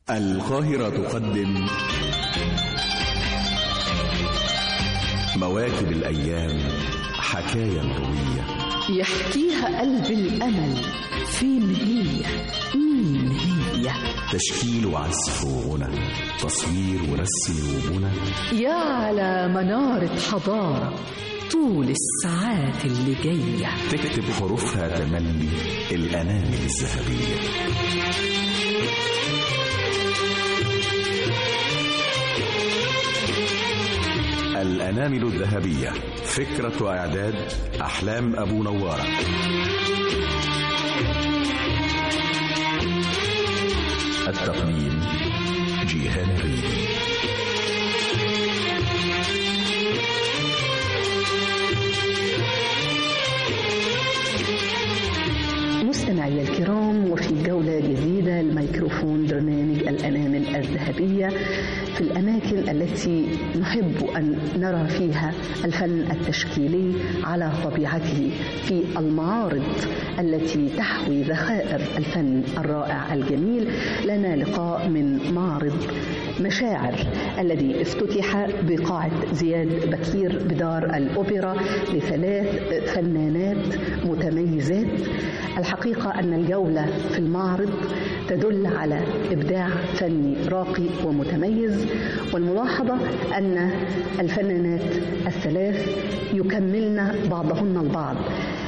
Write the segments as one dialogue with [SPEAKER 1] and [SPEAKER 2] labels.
[SPEAKER 1] القاهرة تقدم مواكب الأيام، حكاية مروية
[SPEAKER 2] يحكيها قلب الأمل. فين هي؟ مين هي؟
[SPEAKER 1] تشكيل وعزف وغنى، تصوير ورسم وبنى،
[SPEAKER 2] يا على منارة حضارة طول الساعات اللي جاية
[SPEAKER 1] تكتب حروفها تملي الأنامل الذهبية. الأنامل الذهبية، فكرة وإعداد أحلام أبو نوارة. التقديم جيهان الريدي.
[SPEAKER 2] مستمعي الكرام، وفي جولة جديدة الميكروفون برنامج الأنامل الذهبية في الأماكن التي نحب أن نرى فيها الفن التشكيلي على طبيعته، في المعارض التي تحوي ذخائر الفن الرائع الجميل. لنا لقاء من معرض مشاعر الذي افتتح بقاعة زياد بكير بدار الأوبرا لثلاث فنانات متميزات. الحقيقة أن الجولة في المعرض تدل على إبداع فني راقي ومتميز، والملاحظة أن الفنانات الثلاث يكملن بعضهن البعض.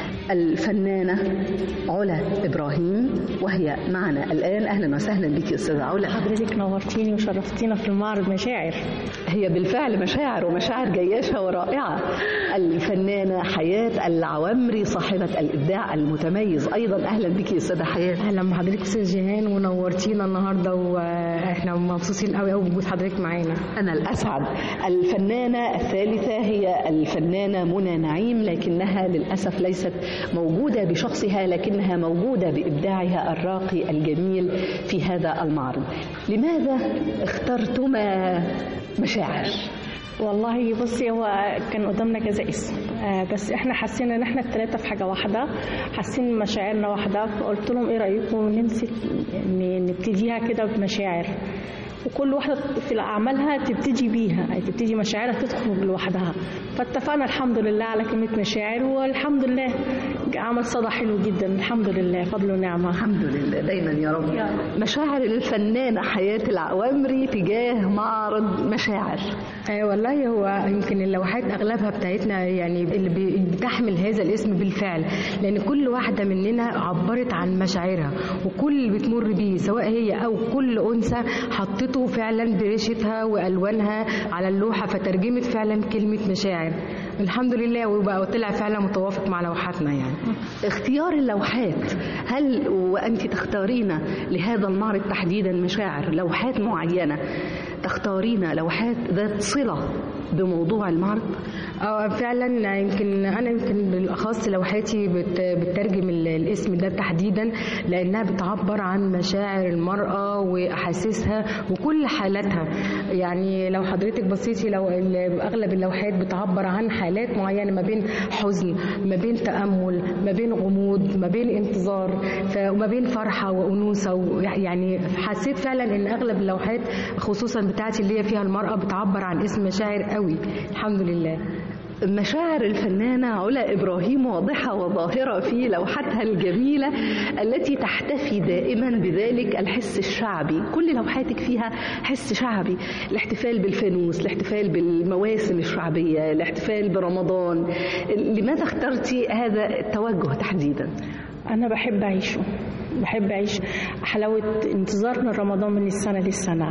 [SPEAKER 2] الفنانة علا إبراهيم وهي معنا الآن. أهلا وسهلا بك أستاذة علا.
[SPEAKER 3] حضرتك نورتيني وشرفتينا في المعرض مشاعر.
[SPEAKER 2] هي بالفعل مشاعر، ومشاعر جياشة ورائعة. الفنانة حياة العوامري صاحبة الإبداع المتميز أيضا. أهلا بك أستاذة حياة.
[SPEAKER 3] أهلا بحضرتك أستاذ جيهان، ونورتينا النهاردة، وإحنا مبسوطين قوي بوجود حضرتك معانا.
[SPEAKER 2] أنا الأسعد. الفنانة الثالثة هي الفنانة منى نعيم، لكنها للأسف ليست موجودة بشخصها، لكنها موجودة بإبداعها الراقي الجميل في هذا المعرض. لماذا اخترتما مشاعر؟
[SPEAKER 3] والله بصي، هو كان قدامنا كذا اسم، بس احنا حسينا ان احنا الثلاثه في حاجه واحده، حاسين مشاعرنا واحده، فقلت لهم ايه رايكم نمسك نبتديها كده بمشاعر، وكل واحدة في أعمالها تبتدي بيها، تبتدي مشاعرها تدخل لوحدها. فاتفقنا الحمد لله على كلمة مشاعر، والحمد لله عمل صدى حلو جدا. الحمد لله، فضل ونعمة.
[SPEAKER 2] الحمد لله دايما يا رب. مشاعر الفنانة حياة العوامري تجاه معرض مشاعر.
[SPEAKER 3] والله هو يمكن اللوحات أغلبها بتاعتنا يعني اللي بتحمل هذا الاسم بالفعل، لأن كل واحدة مننا عبرت عن مشاعرها، وكل اللي بتمر بيه سواء هي أو كل أنثى حطته فعلا بريشتها والوانها على اللوحه، فترجمت فعلا كلمه مشاعر. الحمد لله، وبقى طلع فعلا متوافق مع لوحاتنا. يعني
[SPEAKER 2] اختيار اللوحات، هل وانت تختارين لهذا المعرض تحديدا مشاعر لوحات معينه، تختارين لوحات ذات صله بموضوع المعرض؟
[SPEAKER 3] فعلا. يمكن بالاخص لوحاتي بتترجم الاسم ده تحديدا، لانها بتعبر عن مشاعر المراه واحاسيسها وكل حالاتها. يعني لو حضرتك بصيتي، لو اغلب اللوحات بتعبر عن حالات معينه، ما بين حزن، ما بين تامل، ما بين غموض، ما بين انتظار، وما بين فرحه وانوثه. يعني حسيت فعلا ان اغلب اللوحات خصوصا بتاعتي اللي هي فيها المراه بتعبر عن اسم مشاعر قوي. الحمد لله.
[SPEAKER 2] مشاعر الفنانة علا إبراهيم واضحة وظاهرة في لوحتها الجميلة التي تحتفي دائما بذلك الحس الشعبي. كل لوحاتك فيها حس شعبي، الاحتفال بالفانوس، الاحتفال بالمواسم الشعبية، الاحتفال برمضان. لماذا اخترتي هذا التوجه تحديدا؟
[SPEAKER 3] أنا بحب أعيشه، بحب أعيش حلاوة انتظارنا رمضان من السنة للسنة،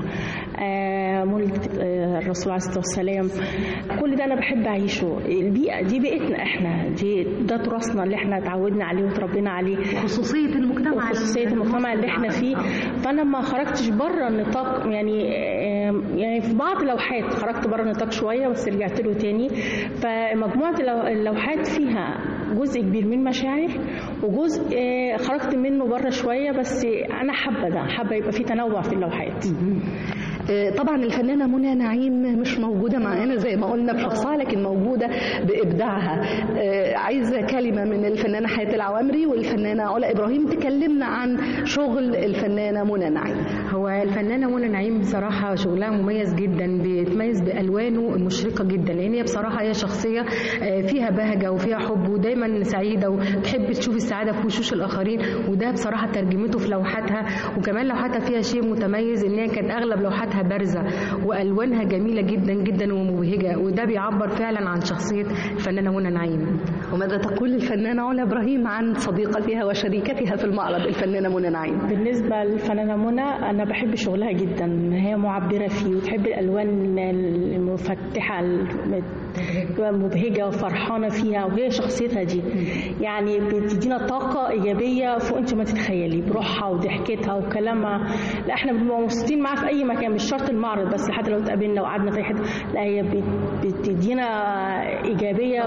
[SPEAKER 3] مولد الرسول عليه الصلاة والسلام. كل ده أنا بحب أعيشه. البيئة دي بيئتنا إحنا، ده تراثنا اللي إحنا اتعودنا عليه وتربينا عليه،
[SPEAKER 2] خصوصية المجتمع
[SPEAKER 3] اللي إحنا فيه. فأنا ما خرجتش بره النطاق، يعني في بعض لوحات خرجت بره النطاق شوية، بس رجعت له تاني. فمجموعة اللوحات فيها جزء كبير من مشاعر، وجزء خرجت منه بره شوية، بس أنا حابة ده، حابة يبقى في تنوع في اللوحات.
[SPEAKER 2] طبعا الفنانة منى نعيم مش موجودة معانا زي ما قلنا بشخصها، لكن موجودة بإبداعها. عايزة كلمة من الفنانة حياة العوامري والفنانة علا إبراهيم تكلمنا عن شغل الفنانة منى نعيم.
[SPEAKER 3] هو الفنانة منى نعيم بصراحة شغلها مميز جدا، بيتميز بألوانه المشرقة جدا، لأن هي بصراحة هي شخصية فيها بهجة وفيها حب ودايما سعيدة وتحب تشوف السعادة في وشوش الآخرين، وده بصراحة ترجمته في لوحاتها. وكمان لوحاتها فيها شيء متميز، إن هي كانت أغلب لوحاتها بارزة وألوانها جميلة جدا جدا ومبهجة، وده بيعبر فعلا عن شخصية الفنانة منى نعيم.
[SPEAKER 2] وماذا تقول الفنانة علا إبراهيم عن صديقتها وشريكتها في المعرض الفنانة منى نعيم؟
[SPEAKER 4] بالنسبة للفنانة منى أنا بحب شغلها جدا، هي معبرة فيه وتحب الألوان المفتحة مبهجة وفرحانة فيها، وهي شخصيتها دي يعني بتدينا طاقة إيجابية فوق أنت ما تتخيلي، بروحها وضحكتها وكلامها. لا احنا بنبقى مبسوطين معاها في أي مكان، مش شرط المعرض بس، حتى لو اتقابلنا وقعدنا في أي حتة، لا هي بتدينا إيجابية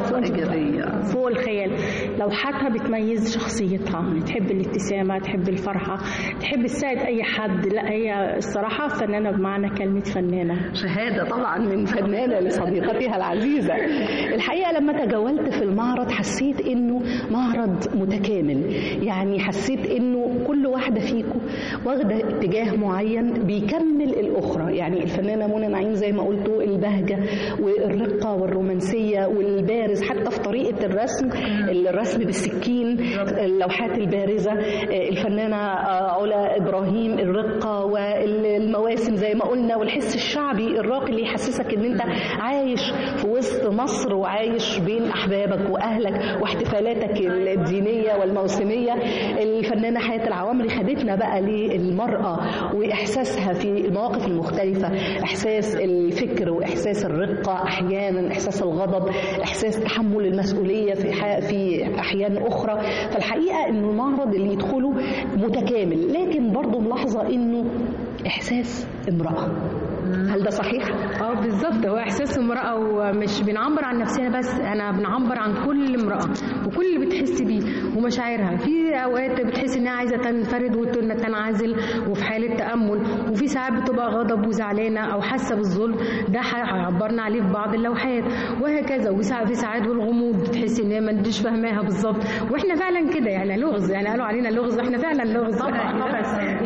[SPEAKER 4] فوق الخيال. لوحاتها بتميز شخصيتها، تحب الابتسامة، تحب الفرحة، تحب تساعد أي حد. لا هي الصراحة فنانة بمعنى كلمة فنانة.
[SPEAKER 2] شهادة طبعا من فنانة لصديقتها العزيزة. الحقيقة لما تجولت في المعرض حسيت انه معرض متكامل، يعني حسيت انه كل واحدة فيكم واخدة اتجاه معين بيكمل الاخرى. يعني الفنانة منى نعيم زي ما قلتوا البهجة والرقة والرومانسية والبارز، حتى في طريقة الرسم بالسكين، اللوحات البارزة. الفنانة علا إبراهيم الرقة والمواسم زي ما قلنا، والحس الشعبي الراقي اللي يحسسك ان انت عايش في وسط مصر وعايش بين أحبابك وأهلك واحتفالاتك الدينية والموسمية. الفنانة حياة العوامري خدتنا بقى للمرأة وإحساسها في المواقف المختلفة، إحساس الفكر وإحساس الرقة، أحيانا إحساس الغضب، إحساس تحمل المسؤولية في أحيان أخرى. فالحقيقة إنه المعرض اللي يدخله متكامل، لكن برضو ملاحظة إنه إحساس امرأة. هل ده صحيح؟
[SPEAKER 3] بالظبط، هو احساس امراه، ومش بنعبر عن نفسنا بس، انا بنعبر عن كل امراه وكل اللي بتحس بيه ومشاعرها. في اوقات بتحس انها عايزه تنفرد وتنعزل وفي حاله تامل، وفي ساعات بتبقى غضب وزعلانه او حاسه بالظلم، ده عبرنا عليه في بعض اللوحات وهكذا. وفي ساعات والغموض بتحس ان هي ما انتش فاهماها بالظبط، واحنا فعلا كده يعني لغز، يعني قالوا علينا لغز، احنا فعلا لغز.
[SPEAKER 4] طبعا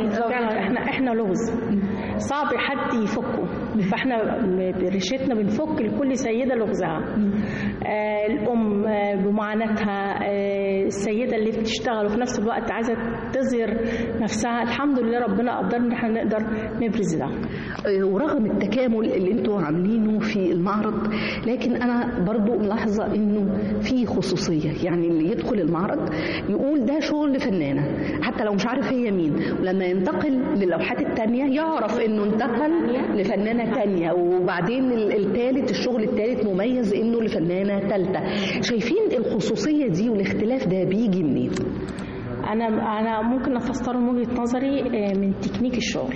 [SPEAKER 4] احنا لغز صعب حد يفكه، فاحنا برشتنا بنفك لكل سيدة لغزها. الأم بمعاناتها، السيدة اللي بتشتغل وفي نفس الوقت عايزة تظهر نفسها، الحمد لله ربنا قدرنا ان احنا نقدر نبرز ده.
[SPEAKER 2] ورغم التكامل اللي انتوا عاملينه في المعرض، لكن انا برضو ملاحظة انه في خصوصية، يعني اللي يدخل المعرض يقول ده شغل فنانة حتى لو مش عارف هي مين، ولما ينتقل للوحات التانية يعرف انه انتقل لفنانة تانية، وبعدين الشغل الثالث مميز انه لفنانة ثالثة. شايفين الخصوصية دي والاختلاف ده بيجي منين؟
[SPEAKER 4] انا ممكن افسره من وجهة نظري من تكنيك الشغل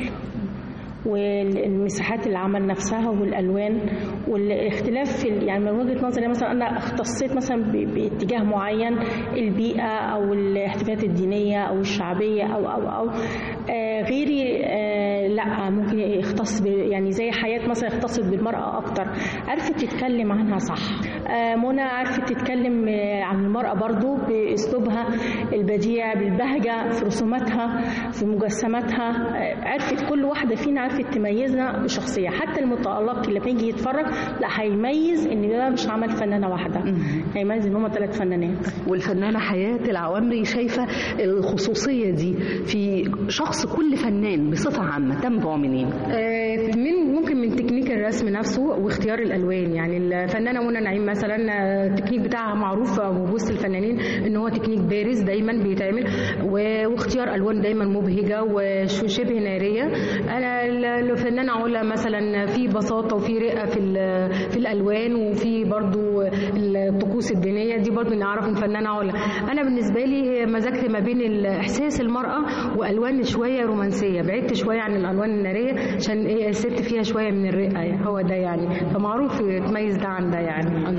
[SPEAKER 4] والمساحات العمل نفسها والالوان والاختلاف يعني من وجهه نظري. مثلا انا اختصيت مثلا باتجاه معين، البيئه او الاحتفالات الدينيه او الشعبيه او غيري لا ممكن يختص يعني زي حياه مثلا اختصت بالمراه اكتر، عرفت تتكلم عنها صح. منى عرفت تتكلم عن المراه برضو باسلوبها البديع، بالبهجه في رسوماتها في مجسماتها. عرفت كل واحده فينا عرفت تميزنا بشخصيه، حتى المتألق اللي بيجي يتفرج لا هيميز ان ده مش عمل فنانه واحده، هيميز ان هم 3 فنانات.
[SPEAKER 2] والفنانه حياه العوامري شايفه الخصوصيه دي في شخص كل فنان بصفه عامه تنبع منين؟
[SPEAKER 3] ممكن من تكنيك الرسم نفسه واختيار الالوان. يعني الفنانه منى نعيم مثلا التكنيك بتاعها معروف وسط الفنانين ان هو تكنيك بارز دايما بيتعمل، واختيار الوان دايما مبهجه وشبه ناريه. انا الفنانه علا مثلا في بساطه وفي رقه في الالوان، وفي برضو الطقوس الدينيه دي برضو نعرف الفنانه علا. انا بالنسبه لي مزجت ما بين احساس المراه والوان شويه رومانسيه، بعدت شويه عن الالوان الناريه عشان الست فيها شويه من الرقه، يعني هو ده يعني، فمعروف تميز ده عن ده يعني.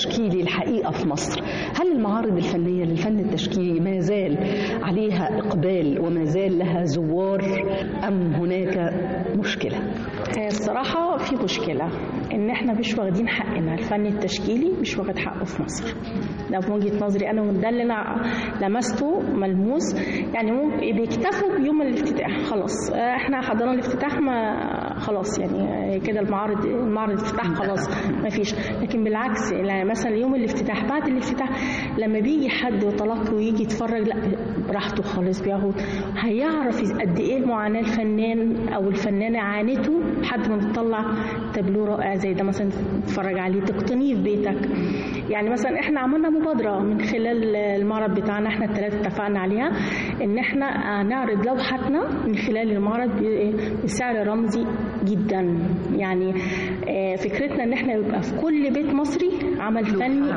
[SPEAKER 2] التشكيلي الحقيقة في مصر، هل المعارض الفنية للفن التشكيلي ما زال عليها إقبال وما زال لها زوار أم هناك مشكلة؟
[SPEAKER 4] الصراحة في مشكلة إن إحنا مش واخدين حقنا، الفن التشكيلي مش واخد حقه في مصر. ده في وجهة نظري أنا، وده اللي أنا لمسته ملموس. يعني بيكتفوا بيوم الافتتاح، خلاص إحنا حضرنا الافتتاح، ما خلاص يعني كده المعرض الافتتاح خلاص ما فيش. لكن بالعكس، يعني مثلا يوم الافتتاح بعد الافتتاح لما بيجي حد وطلقه ويجي يتفرج، لا براحته خالص، بياخد هيعرف قد إيه معاناة الفنان أو الفنانة عانته لحد ما بتطلع تابلو رائع زي ده مثلا تتفرج عليه تقتنيه في بيتك. يعني مثلا احنا عملنا مبادرة من خلال المعرض بتاعنا، احنا الثلاثة اتفقنا عليها ان احنا نعرض لوحاتنا من خلال المعرض بسعر رمزي جدا. يعني فكرتنا ان احنا يبقى في كل بيت مصري عمل فني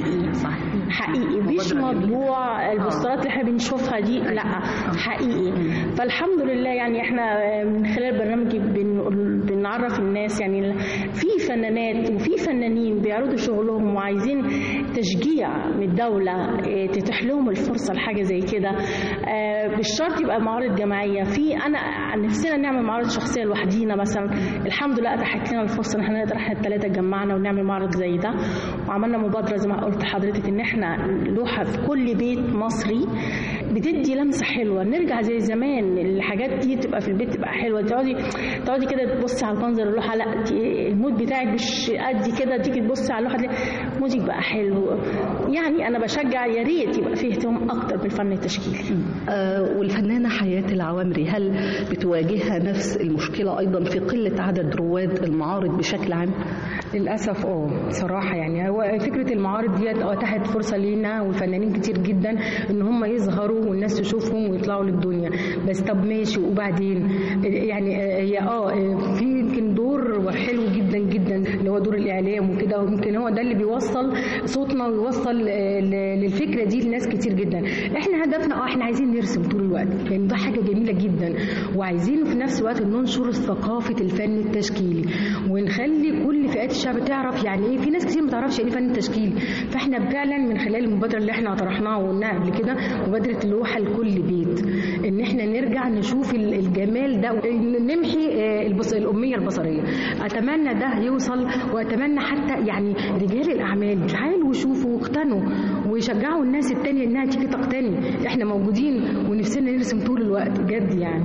[SPEAKER 4] حقيقي مش مطبوع البوسترات اللي احنا بنشوفها دي، لا حقيقي. فالحمد لله يعني احنا من خلال برنامج بنعرف الناس، يعني في فنانات وفي فنانين بيعرضوا شغلهم وعايزين تشجيع من الدولة تتيح لهم الفرصة لحاجة زي كده. بالشرط يبقى معارض جماعية. في أنا نفسنا نعمل معارض شخصية لوحدينا مثلا، الحمد لله أتاحت لنا الفرصة إن احنا نقدر احنا الثلاثة اتجمعنا ونعمل معرض زي ده، وعملنا مبادرة زي ما قلت لحضرتك إن احنا لوحة في كل بيت مصري بتدي لمسة حلوة، نرجع زي زمان، الحاجات دي تبقى في البيت تبقى حلوة. تقعدي كده تبصي على منظر اللوحة، لا المود بتاعك مش قد كده، تيجي تبصي على اللوحة دي مودك بقى حلو. يعني أنا بشجع يا ريت يبقى فيه اهتمام أكتر بالفن التشكيلي.
[SPEAKER 2] والفنانة حياة العوامري هل بتواجهها نفس المشكلة أيضا في قلة عدد رواد المعارض بشكل عام؟
[SPEAKER 3] للأسف صراحة يعني هو فكرة المعارض دي أتاحت فرصة لينا والفنانين كتير جدا إن هم يظهروا والناس تشوفهم ويطلعوا للدنيا. بس طب ماشي وبعدين؟ يعني هي في يمكن دور حلو جدا جدا اللي هو دور الإعلام وكده، ويمكن هو ده اللي بيوصل صوتنا ويوصل للفكرة دي لناس كتير جدا. احنا هدفنا احنا عايزين نرسم طول الوقت، لأن يعني ده حاجة جميلة جدا، وعايزين في نفس الوقت ننشر ثقافة الفن التشكيلي ونخلي كل فئات الشعب تعرف يعني ايه. في ناس كتير ما تعرفش يعني ايه فن تشكيلي، فاحنا فعلا من خلال المبادرة اللي احنا طرحناها وقلناها قبل كده، مبادرة اللوحة لكل بيت، ان احنا نرجع نشوف الجمال ده، نمحي الأمية البصرية. أتمنى ده يوصل، وأتمنى حتى يعني رجال الأعمال تعالوا وشوفوا واقتنوا ويشجعوا الناس التانية إنها تيجي تقتني. إحنا موجودين ونفسنا نرسم طول الوقت بجد. يعني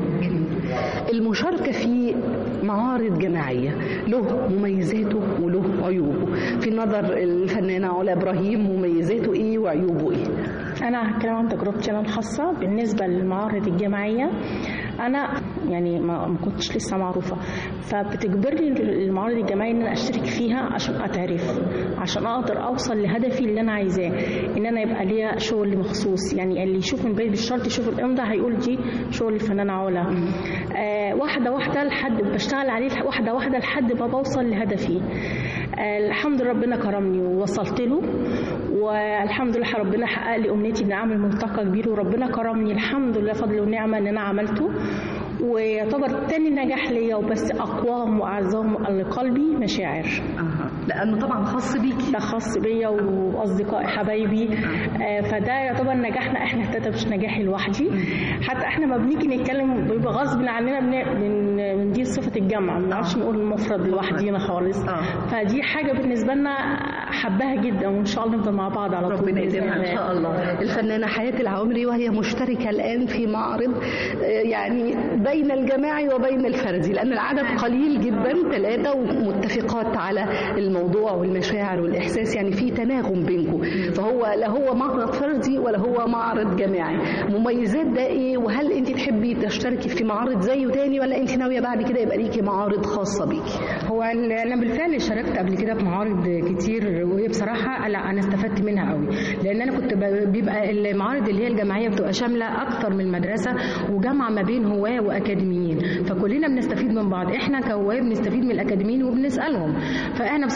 [SPEAKER 2] المشاركة في معارض جماعية له مميزاته وله عيوبه، في نظر الفنانة علا إبراهيم مميزاته إيه وعيوبه إيه؟
[SPEAKER 4] أنا هتكلم عن تجربتي أنا الخاصة بالنسبة للمعارض الجماعية. أنا يعني ما كنتش لسه معروفة، فبتجبرني المعارض الجماعية إن أنا أشترك فيها عشان أتعرف، عشان أقدر أوصل لهدفي اللي أنا عايزاه، إن أنا يبقى ليا شغل مخصوص. يعني اللي يشوف من بعيد بالشرط يشوف الإمضة هيقول دي شغل الفنانة علا. واحدة واحدة لحد بشتغل عليه، واحدة واحدة لحد ما بوصل لهدفي. الحمد لله ربنا كرمني ووصلت له، والحمد لله ربنا حقق لي أمنيتي إن أعمل ملتقى كبير، وربنا كرمني الحمد لله فضل ونعمة إن أنا عملته، ويعتبر تاني نجاح ليا، وبس أقواهم وأعزهم لقلبي مشاعر.
[SPEAKER 2] لأنه طبعا خاص بيكي.
[SPEAKER 4] ده خاص بيا وأصدقائي حبايبي. فده يعتبر نجاحنا احنا التلاتة، مش نجاحي لوحدي. حتى احنا ما بنيجي نتكلم بيبقى غصب عننا بندير صفة الجمع، ما بنعرفش نقول المفرد لوحدينا خالص. فدي حاجة بالنسبة لنا حباها جدا، وإن شاء الله نفضل مع بعض على طول.
[SPEAKER 2] ربنا يديمها إن شاء الله. الفنانة حياة العوامري وهي مشتركة الآن في معرض يعني بين الجماعي وبين الفردي، لأن العدد قليل جدا، 3 ومتفقات على الموضوع والمشاعر والإحساس، يعني في تناغم بينكم، فهو لا هو معرض فردي ولا هو معرض جماعي. مميزات ده إيه؟ وهل أنت تحبي تشتركي في معارض زيه تاني، ولا أنت ناوية بعد كده يبقى ليكي معارض خاصة بيكي؟
[SPEAKER 3] هو أنا بالفعل شاركت قبل كده في معارض كتير، وهي بصراحة لا أنا استفدت منها قوي، لأن أنا كنت بيبقى المعارض اللي هي الجماعية بتبقى شاملة أكتر من مدرسة وجامعة ما بين هواة وأكاديميين، فكلنا بنستفيد من بعض. إحنا كهواة بنستفيد من الأكاديميين وبنسألهم. فإحنا بصراحة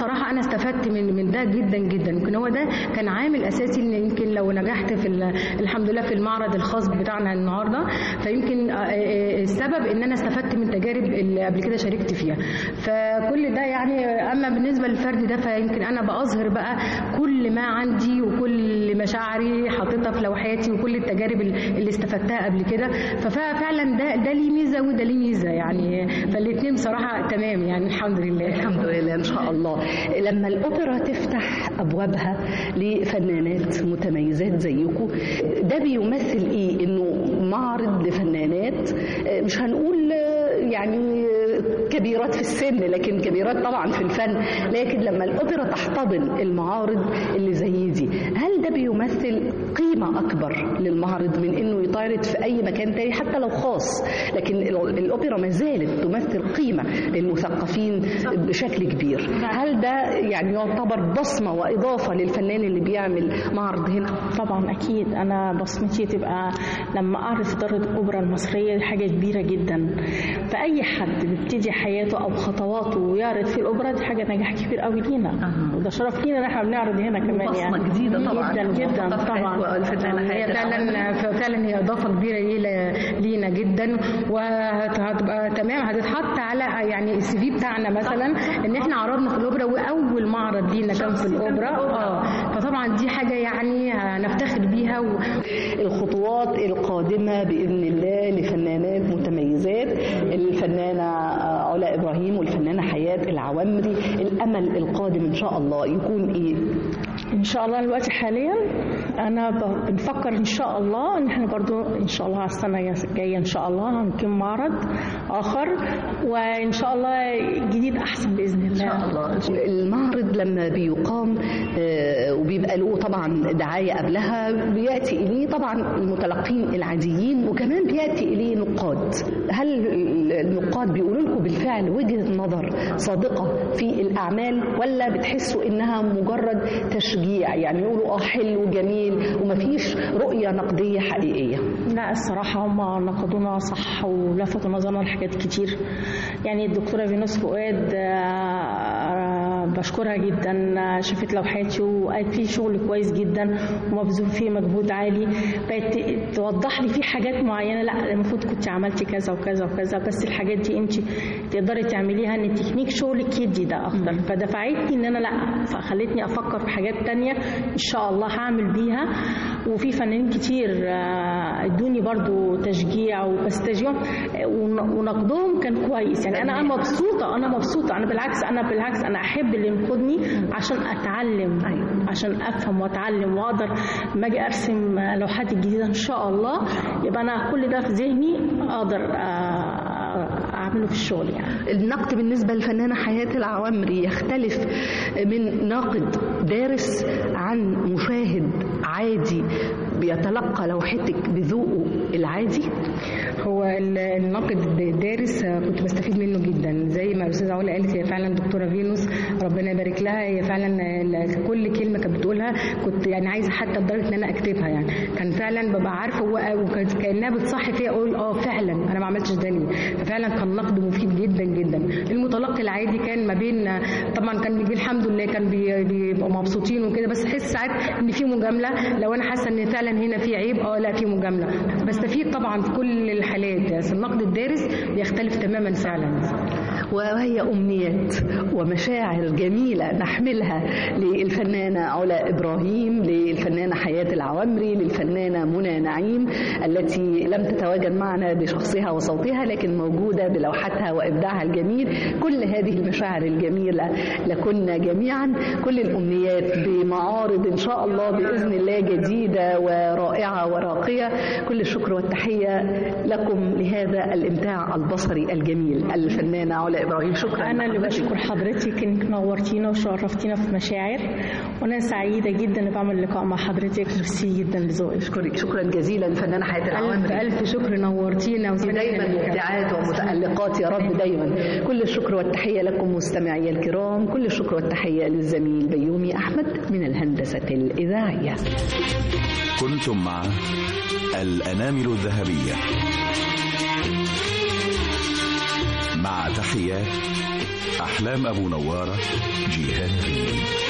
[SPEAKER 3] بصراحه انا استفدت من ده جدا جدا. يمكن هو ده كان عامل اساسي ان يمكن لو نجحت في الحمد لله في المعرض الخاص بتاعنا النهارده، فيمكن السبب ان انا استفدت من تجارب اللي قبل كده شاركت فيها. فكل ده يعني اما بالنسبه للفرد ده فيمكن انا بظهر بقى كل ما عندي وكل مشاعري حاططها في لوحاتي وكل التجارب اللي استفدتها قبل كده. ففعلا ده ليه ميزه وده ليه ميزه يعني، فالاثنين بصراحه تمام يعني الحمد لله.
[SPEAKER 2] الحمد لله ان شاء الله. لما الاوبرا تفتح ابوابها لفنانات متميزات زيكم، ده بيمثل ايه؟ انه معرض لفنانات مش هنقول يعني كبيرات في السن، لكن كبيرات طبعا في الفن، لكن لما الأوبرا تحتضن المعارض اللي زي دي، هل ده بيمثل قيمة أكبر للمعرض من إنه يتعرض في أي مكان تاني حتى لو خاص؟ لكن الأوبرا ما زالت تمثل قيمة للمثقفين بشكل كبير. هل ده يعني يعتبر بصمة وإضافة للفنان اللي بيعمل معرض هنا؟
[SPEAKER 4] طبعا أكيد. أنا بصمتي تبقى لما أعرف دار الأوبرا المصرية حاجة كبيرة جدا. فأي حد بيبتدي حياته أو خطواته ويعرض في الأوبرا دي حاجة نجاح كبير قوي لينا، وده شرف لينا إن احنا بنعرض هنا كمان يعني.
[SPEAKER 2] بصمة جديدة طبعا
[SPEAKER 4] جدا جدا طبعا.
[SPEAKER 3] هي فعلا هي إضافة كبيرة لينا جدا، وهتبقى تمام هتتحط على يعني السي في بتاعنا مثلا ان احنا عرضنا في الأوبرا واول معرض لينا كان في الأوبرا. فطبعا دي حاجة يعني هنفتخر بيها.
[SPEAKER 2] الخطوات القادمة بإذن الله لفنانات متميزات، الفنانة علا إبراهيم والفنانة حياة العوامري، الأمل القادم إن شاء الله يكون إيه؟
[SPEAKER 4] إن شاء الله الوقت حاليا أنا بنفكر إن شاء الله إن إحنا برضو إن شاء الله على السنة الجاية إن شاء الله هنقيم معرض آخر، وإن شاء الله جديد أحسن بإذن الله.
[SPEAKER 2] إن شاء الله. المعرض لما بيقام وبيبقى له طبعا دعاية قبلها، بيأتي إليه طبعا المتلقين العاديين وكمان بيأتي إليه نقاد. هل النقاد بيقولوا لكم بالفعل وجهة نظر صادقة في الأعمال، ولا بتحسوا إنها مجرد تشجيع يعني يقولوا حلو جميل ومفيش رؤية نقدية حقيقية؟
[SPEAKER 4] لا الصراحة هم نقدونا صح ولفتوا نظرنا لحاجات كتير. يعني الدكتورة فينوس فؤاد بشكرها جدا، شافت لوحاتي وقالت فيه شغل كويس جدا ومبذول فيه مجهود عالي، بقت توضح لي فيه حاجات معينة لا المفروض كنت عملتي كذا وكذا وكذا، بس الحاجات دي انت تقدري تعمليها ان التكنيك شغلك يدي ده افضل. فدفعتني ان انا لا، فخلتني افكر في حاجات تانية ان شاء الله هعمل بيها. وفي فنانين كتير ادوني برضو تشجيع، بس تشجيع ونقدهم كان كويس يعني. انا مبسوطه انا بالعكس انا احب اللي ينقدني عشان اتعلم، عشان افهم واتعلم واقدر لما اجي ارسم لوحات جديده ان شاء الله يبقى انا كل ده في ذهني اقدر اعمله في الشغل يعني.
[SPEAKER 2] النقد بالنسبه للفنانه حياة العوامري يختلف من ناقد دارس عن مشاهد عادي بيتلقى لوحتك بذوقه العادي؟
[SPEAKER 3] هو الناقد الدارس كنت بستفيد منه جدا، زي ما الاستاذه علا قالت، هي فعلا دكتوره فينوس ربنا يبارك لها، هي فعلا كل كلمه كانت بتقولها كنت يعني عايزه حتى لدرجه ان انا اكتبها يعني. كان فعلا ببقى عارفه وكانها بتصحي فيها اقول فعلا انا ما عملتش ده ليه. ففعلا كان نقد مفيد جدا جدا. المتلقي العادي كان ما بين طبعا كان بيجي الحمد لله كان بيبقوا مبسوطين وكده، بس احس ساعات ان في مجامله لو انا حاسه ان فعلا هنا في عيب لا في مجامله. بستفيد طبعا في كل الحالات، بس النقد الدارس بيختلف تماما فعلا.
[SPEAKER 2] وهي أمنيات ومشاعر جميلة نحملها للفنانة علا إبراهيم، للفنانة حياة العوامري، للفنانة منى نعيم التي لم تتواجد معنا بشخصها وصوتها لكن موجودة بلوحتها وإبداعها الجميل. كل هذه المشاعر الجميلة لكنا جميعا. كل الأمنيات بمعارض إن شاء الله بإذن الله جديدة ورائعة وراقية. كل الشكر والتحية لكم لهذا الإمتاع البصري الجميل. الفنانة علا إبراهيم، شكرا.
[SPEAKER 4] أنا اللي بشكر حضرتك إنك نورتينا وشرفتينا في مشاعر، وأنا سعيدة جدا إني بعمل لقاء مع حضرتك. ميرسي جدا لذوقك.
[SPEAKER 2] شكرا جزيلا الفنانة حياة العوامري.
[SPEAKER 3] ألف شكر، نورتينا
[SPEAKER 2] ودايما مبدعات ومتألقات يا رب دايما. كل الشكر والتحية لكم مستمعي الكرام. كل الشكر والتحية للزميل بيومي أحمد من الهندسة الإذاعية.
[SPEAKER 1] كنتم مع الأنامل الذهبية مع تحيات أحلام أبو نوارة، جيهان ريمي.